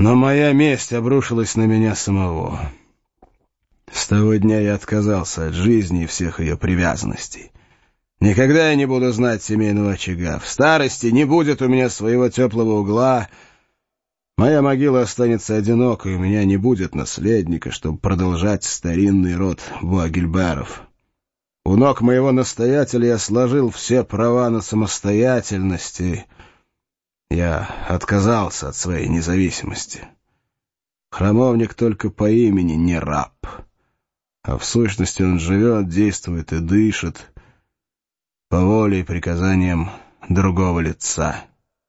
Но моя месть обрушилась на меня самого. С того дня я отказался от жизни и всех ее привязанностей. Никогда я не буду знать семейного очага. В старости не будет у меня своего теплого угла. Моя могила останется одинокой, у меня не будет наследника, чтобы продолжать старинный род Буагильберов. У ног моего настоятеля я сложил все права на самостоятельность, и я отказался от своей независимости. Храмовник только по имени не раб, а в сущности он живет, действует и дышит по воле и приказаниям другого лица.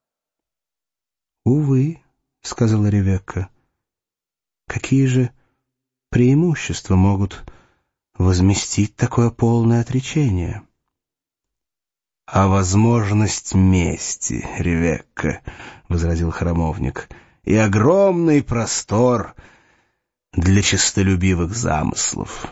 «Увы», — сказала Ревекка, — «какие же преимущества могут возместить такое полное отречение?» «А возможность мести, Ревекка», — возразил храмовник, — «и огромный простор для честолюбивых замыслов».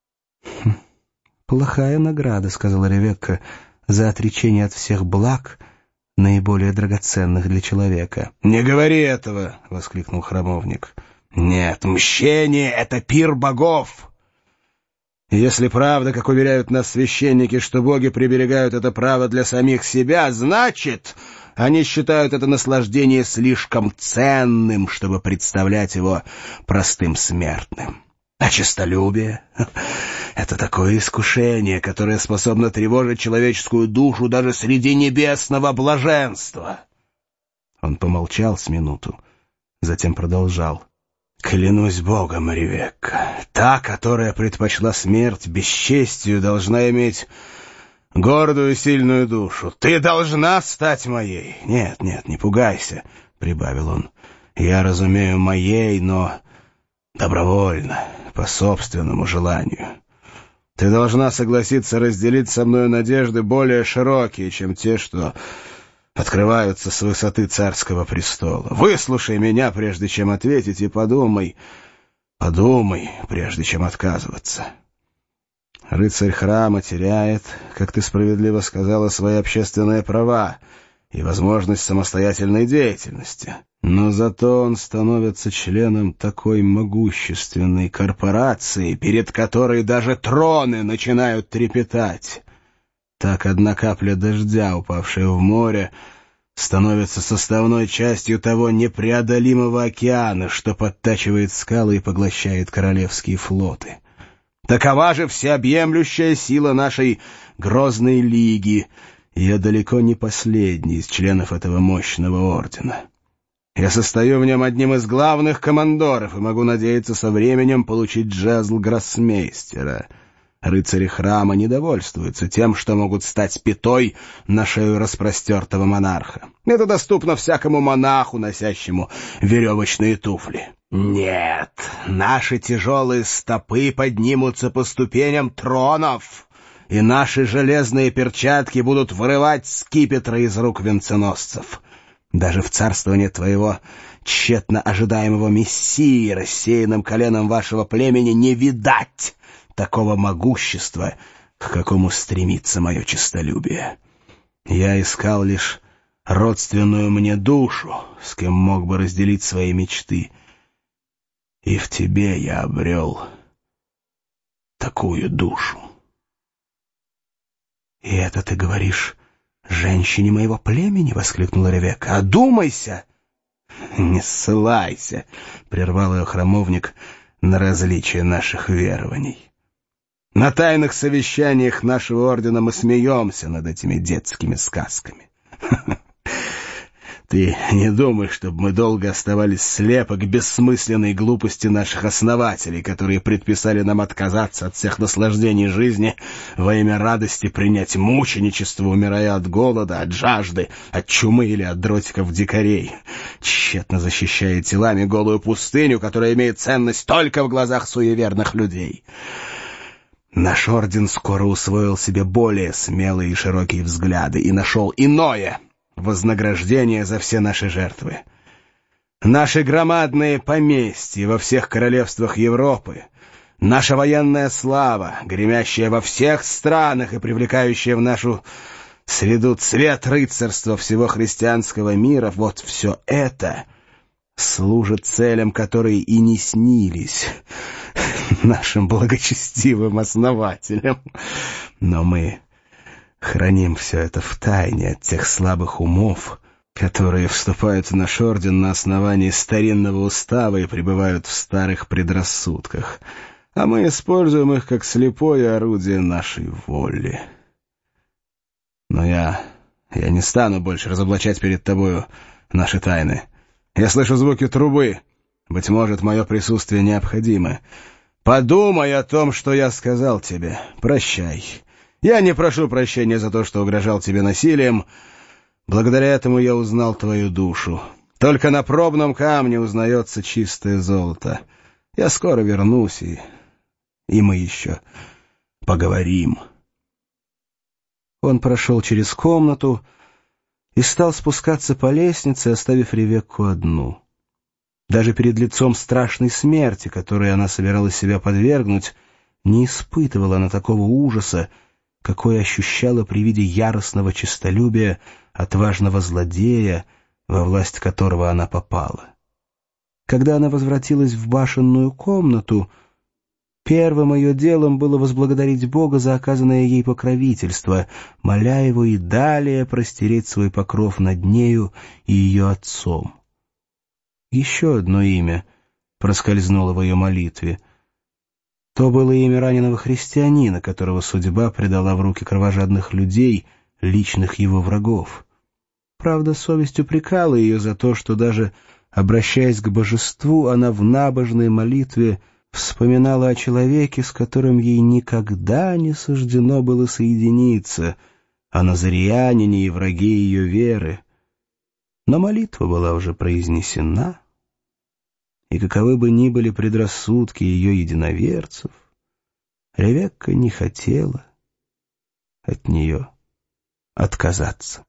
«Плохая награда», — сказала Ревекка, — «за отречение от всех благ, наиболее драгоценных для человека». «Не говори этого!» — воскликнул храмовник. «Нет, мщение — это пир богов. Если правда, как уверяют нас священники, что боги приберегают это право для самих себя, значит, они считают это наслаждение слишком ценным, чтобы представлять его простым смертным. А честолюбие — это такое искушение, которое способно тревожить человеческую душу даже среди небесного блаженства». Он помолчал с минуту, затем продолжал. «Клянусь Богом, Ревекка, та, которая предпочла смерть бесчестию, должна иметь гордую и сильную душу. Ты должна стать моей. Нет, не пугайся», — прибавил он. «Я разумею моей, но добровольно, по собственному желанию. Ты должна согласиться разделить со мною надежды более широкие, чем те, что открываются с высоты царского престола. Выслушай меня, прежде чем ответить, и подумай, прежде чем отказываться. Рыцарь храма теряет, как ты справедливо сказала, свои общественные права и возможность самостоятельной деятельности. Но зато он становится членом такой могущественной корпорации, перед которой даже троны начинают трепетать. Так одна капля дождя, упавшая в море, становится составной частью того непреодолимого океана, что подтачивает скалы и поглощает королевские флоты. Такова же всеобъемлющая сила нашей грозной лиги, и я далеко не последний из членов этого мощного ордена. Я состою в нем одним из главных командоров и могу надеяться со временем получить жезл гроссмейстера. Рыцари храма недовольствуются тем, что могут стать пятой на шею распростертого монарха. Это доступно всякому монаху, носящему веревочные туфли. Нет, наши тяжелые стопы поднимутся по ступеням тронов, и наши железные перчатки будут вырывать скипетры из рук венценосцев. Даже в царствование твоего тщетно ожидаемого мессии, рассеянным коленом вашего племени, не видать такого могущества, к какому стремится мое честолюбие. Я искал лишь родственную мне душу, с кем мог бы разделить свои мечты, и в тебе я обрел такую душу». «И это ты говоришь женщине моего племени?» — воскликнула Ревекка. «Одумайся!» «Не ссылайся!» — прервал ее храмовник на различие наших верований. «На тайных совещаниях нашего ордена мы смеемся над этими детскими сказками. Ты не думай, чтобы мы долго оставались слепы к бессмысленной глупости наших основателей, которые предписали нам отказаться от всех наслаждений жизни во имя радости принять мученичество, умирая от голода, от жажды, от чумы или от дротиков дикарей, тщетно защищая телами голую пустыню, которая имеет ценность только в глазах суеверных людей. Наш орден скоро усвоил себе более смелые и широкие взгляды и нашел иное вознаграждение за все наши жертвы. Наши громадные поместья во всех королевствах Европы, наша военная слава, гремящая во всех странах и привлекающая в нашу среду цвет рыцарства всего христианского мира, вот все это служит целям, которые и не снились нашим благочестивым основателям. Но мы храним все это в тайне от тех слабых умов, которые вступают в наш орден на основании старинного устава и пребывают в старых предрассудках, а мы используем их как слепое орудие нашей воли. Но я не стану больше разоблачать перед тобою наши тайны. Я слышу звуки трубы. Быть может, мое присутствие необходимо. Подумай о том, что я сказал тебе. Прощай. Я не прошу прощения за то, что угрожал тебе насилием. Благодаря этому я узнал твою душу. Только на пробном камне узнается чистое золото. Я скоро вернусь, и мы еще поговорим». Он прошел через комнату и стал спускаться по лестнице, оставив Ревекку одну. Даже перед лицом страшной смерти, которой она собиралась себя подвергнуть, не испытывала она такого ужаса, какой ощущала при виде яростного честолюбия отважного злодея, во власть которого она попала. Когда она возвратилась в башенную комнату, первым ее делом было возблагодарить Бога за оказанное ей покровительство, моля его и далее простереть свой покров над нею и ее отцом. Еще одно имя проскользнуло в ее молитве. То было имя раненого христианина, которого судьба предала в руки кровожадных людей, личных его врагов. Правда, совесть упрекала ее за то, что даже обращаясь к божеству, она в набожной молитве вспоминала о человеке, с которым ей никогда не суждено было соединиться, о назарянине и враге ее веры. Но молитва была уже произнесена, и каковы бы ни были предрассудки ее единоверцев, Ревекка не хотела от нее отказаться.